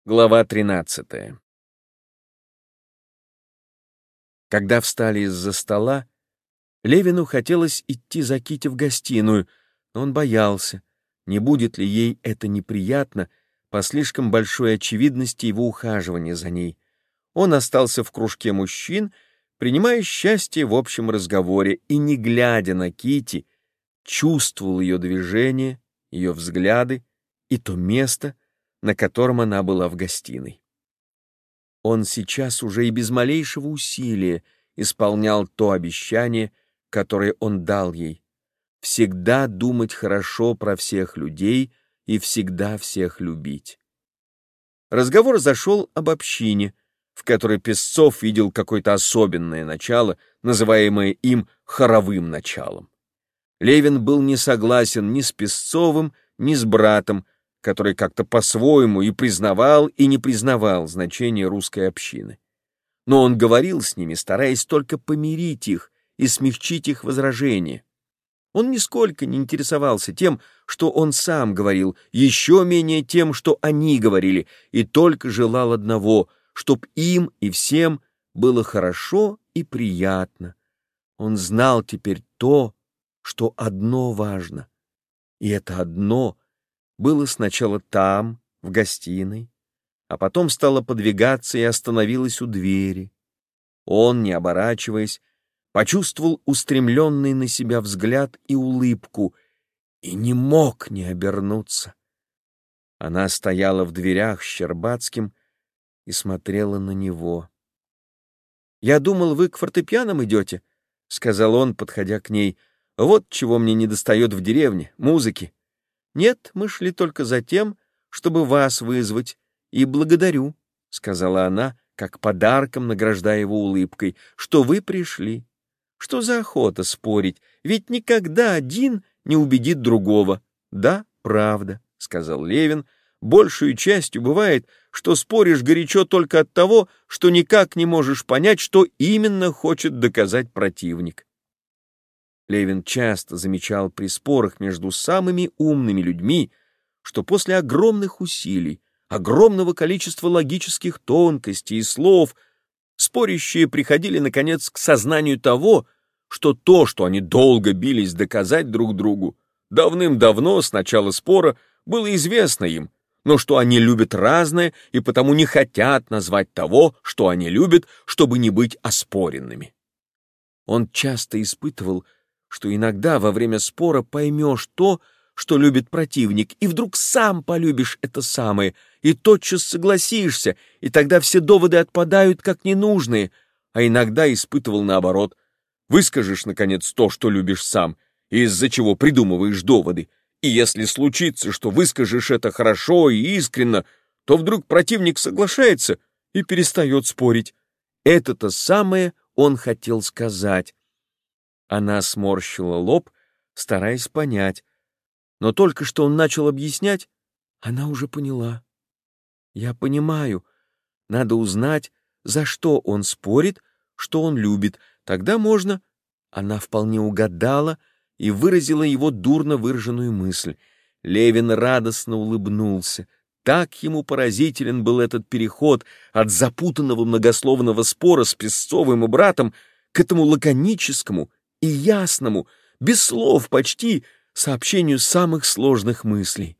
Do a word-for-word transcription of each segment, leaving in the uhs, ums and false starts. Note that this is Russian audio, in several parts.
Глава тринадцатая. Когда встали из-за стола, Левину хотелось идти за Кити в гостиную, но он боялся, не будет ли ей это неприятно по слишком большой очевидности его ухаживания за ней. Он остался в кружке мужчин, принимая счастье в общем разговоре, и, не глядя на Кити, чувствовал ее движение, ее взгляды и то место, на котором она была в гостиной. Он сейчас уже и без малейшего усилия исполнял то обещание, которое он дал ей: всегда думать хорошо про всех людей и всегда всех любить. Разговор зашел об общине, в которой Песцов видел какое-то особенное начало, называемое им хоровым началом. Левин был не согласен ни с Песцовым, ни с братом, который как-то по-своему и признавал, и не признавал значение русской общины. Но он говорил с ними, стараясь только помирить их и смягчить их возражения. Он нисколько не интересовался тем, что он сам говорил, еще менее тем, что они говорили, и только желал одного, чтоб им и всем было хорошо и приятно. Он знал теперь то, что одно важно, и это одно было сначала там, в гостиной, а потом стало подвигаться и остановилось у двери. Он, не оборачиваясь, почувствовал устремленный на себя взгляд и улыбку и не мог не обернуться. Она стояла в дверях с Щербацким и смотрела на него. «Я думал, вы к фортепианам идете», — сказал он, подходя к ней. «Вот чего мне недостает в деревне — музыки. Нет, мы шли только за тем, чтобы вас вызвать, и благодарю», — сказала она, как подарком награждая его улыбкой, — «что вы пришли. Что за охота спорить? Ведь никогда один не убедит другого». «Да, правда», — сказал Левин. «Большую частью бывает, что споришь горячо только от того, что никак не можешь понять, что именно хочет доказать противник». Левин часто замечал при спорах между самыми умными людьми, что после огромных усилий, огромного количества логических тонкостей и слов, спорящие приходили, наконец, к сознанию того, что то, что они долго бились доказать друг другу, давным-давно с начала спора было известно им, но что они любят разное и потому не хотят назвать того, что они любят, чтобы не быть оспоренными. Он часто испытывал, что иногда во время спора поймешь то, что любит противник, и вдруг сам полюбишь это самое, и тотчас согласишься, и тогда все доводы отпадают как ненужные, а иногда испытывал наоборот. Выскажешь, наконец, то, что любишь сам, и из-за чего придумываешь доводы, и если случится, что выскажешь это хорошо и искренно, то вдруг противник соглашается и перестает спорить. Это-то самое он хотел сказать. Она сморщила лоб, стараясь понять, но только что он начал объяснять, она уже поняла. «Я понимаю, надо узнать, за что он спорит, что он любит, тогда можно...» Она вполне угадала и выразила его дурно выраженную мысль. Левин радостно улыбнулся. Так ему поразителен был этот переход от запутанного многословного спора с Песцовым и братом к этому лаконическому и ясному, без слов почти, сообщению самых сложных мыслей.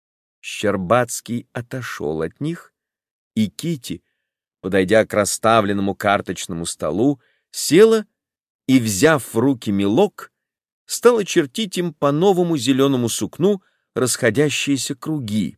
Щербацкий отошел от них, и Кити, подойдя к расставленному карточному столу, села и, взяв в руки мелок, стала чертить им по новому зеленому сукну расходящиеся круги.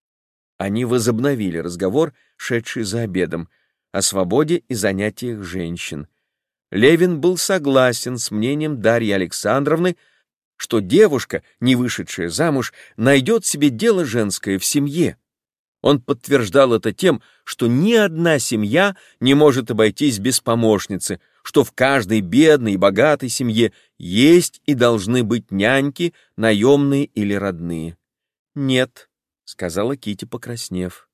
Они возобновили разговор, шедший за обедом, о свободе и занятиях женщин. Левин был согласен с мнением Дарьи Александровны, что девушка, не вышедшая замуж, найдет себе дело женское в семье. Он подтверждал это тем, что ни одна семья не может обойтись без помощницы, что в каждой бедной и богатой семье есть и должны быть няньки, наемные или родные. «Нет», — сказала Кити, покраснев.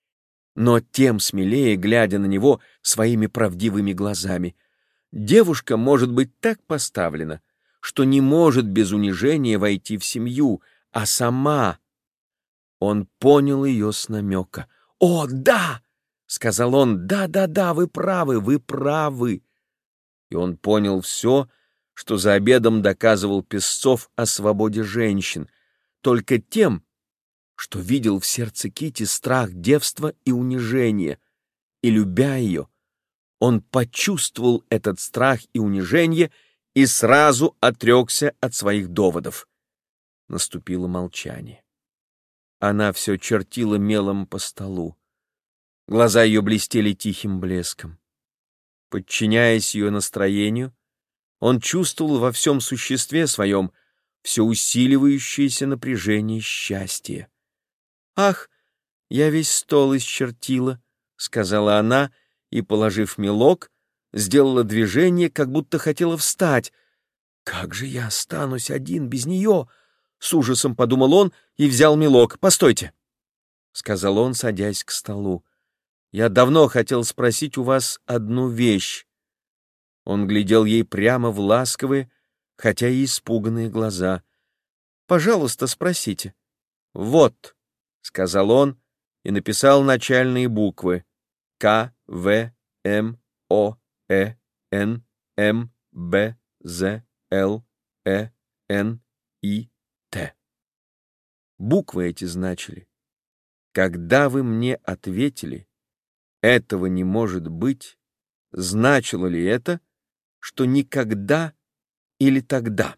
Но тем смелее, глядя на него своими правдивыми глазами, девушка может быть так поставлена, что не может без унижения войти в семью, а сама... Он понял ее с намека. «О, да!» — сказал он. «Да-да-да, вы правы, вы правы!» И он понял все, что за обедом доказывал Песцов о свободе женщин, только тем, что видел в сердце Кити страх девства и унижения, и, любя ее, он почувствовал этот страх и унижение и сразу отрекся от своих доводов. Наступило молчание. Она все чертила мелом по столу. Глаза ее блестели тихим блеском. Подчиняясь ее настроению, он чувствовал во всем существе своем все усиливающееся напряжение счастья. «Ах, я весь стол исчертила», — сказала она, и, положив мелок, сделала движение, как будто хотела встать. «Как же я останусь один без нее?» — с ужасом подумал он и взял мелок. «Постойте», — сказал он, садясь к столу. «Я давно хотел спросить у вас одну вещь». Он глядел ей прямо в ласковые, хотя и испуганные глаза. «Пожалуйста, спросите». «Вот», — сказал он и написал начальные буквы К, В, М, О, Э, Н, М, Б, З, Л, Э, Н, И, Т. Буквы эти значили: «Когда вы мне ответили, этого не может быть», значило ли это, что никогда или тогда?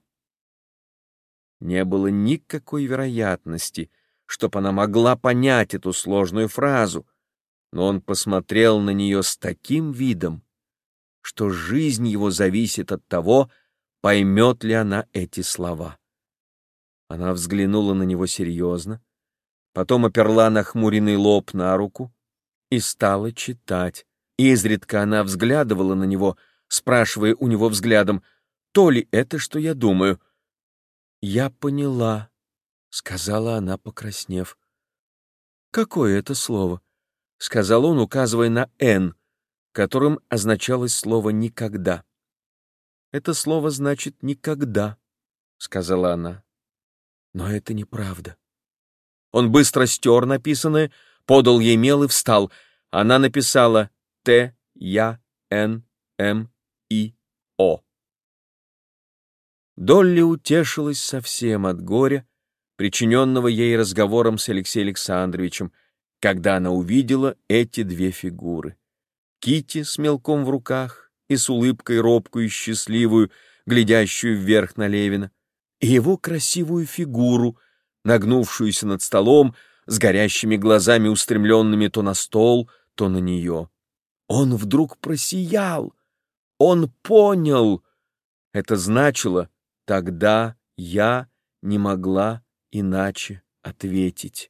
Не было никакой вероятности, чтоб она могла понять эту сложную фразу, но он посмотрел на нее с таким видом, что жизнь его зависит от того, поймет ли она эти слова. Она взглянула на него серьезно, потом оперла нахмуренный лоб на руку и стала читать. Изредка она взглядывала на него, спрашивая у него взглядом, то ли это, что я думаю. «Я поняла», — сказала она, покраснев. «Какое это слово?» — сказал он, указывая на «н», которым означалось слово «никогда». «Это слово значит «никогда», — сказала она. «Но это неправда». Он быстро стер написанное, подал ей мел и встал. Она написала Т, Я, Н, М, И, О. Долли утешилась совсем от горя, причиненного ей разговором с Алексеем Александровичем, когда она увидела эти две фигуры. Кити с мелком в руках и с улыбкой робкую и счастливую, глядящую вверх на Левина, и его красивую фигуру, нагнувшуюся над столом, с горящими глазами, устремленными то на стол, то на нее. Он вдруг просиял. Он понял. Это значило, тогда я не могла иначе ответить.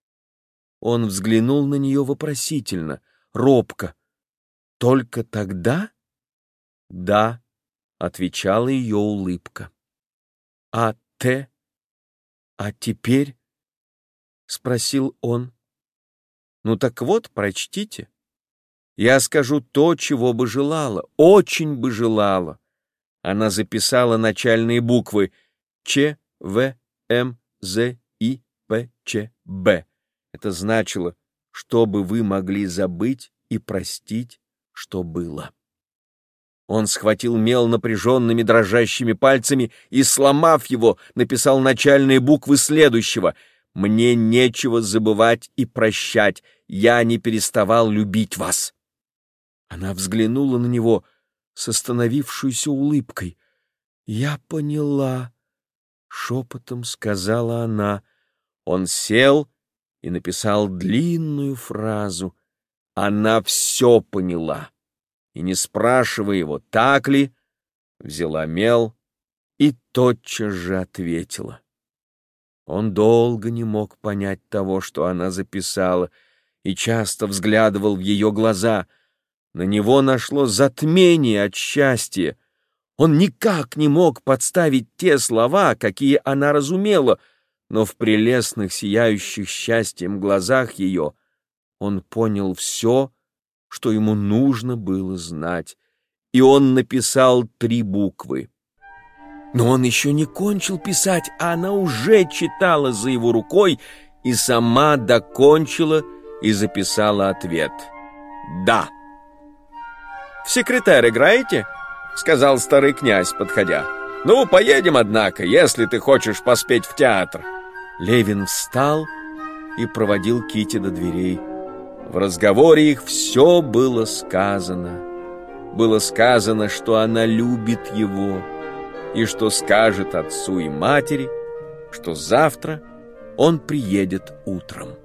Он взглянул на нее вопросительно, робко. «Только тогда?» «Да», — отвечала ее улыбка. «А Т? А теперь?» — спросил он. «Ну так вот, прочтите. Я скажу то, чего бы желала, очень бы желала». Она записала начальные буквы Ч, В, М, З, И, П, Ч, Б. Это значило, чтобы вы могли забыть и простить, что было. Он схватил мел напряженными дрожащими пальцами и, сломав его, написал начальные буквы следующего: «Мне нечего забывать и прощать, я не переставал любить вас». Она взглянула на него с остановившейся улыбкой. «Я поняла», — шепотом сказала она. Он сел и написал длинную фразу. Она все поняла, и, не спрашивая его, так ли, взяла мел и тотчас же ответила. Он долго не мог понять того, что она записала, и часто взглядывал в ее глаза. На него нашло затмение от счастья. Он никак не мог подставить те слова, какие она разумела, но в прелестных, сияющих счастьем глазах ее он понял все, что ему нужно было знать, и он написал три буквы. Но он еще не кончил писать, а она уже читала за его рукой и сама докончила и записала ответ: «Да». «В секретарь играете?» — сказал старый князь, подходя. «Ну, поедем, однако, если ты хочешь поспеть в театр». Левин встал и проводил Кити до дверей. В разговоре их все было сказано. Было сказано, что она любит его, и что скажет отцу и матери, что завтра он приедет утром.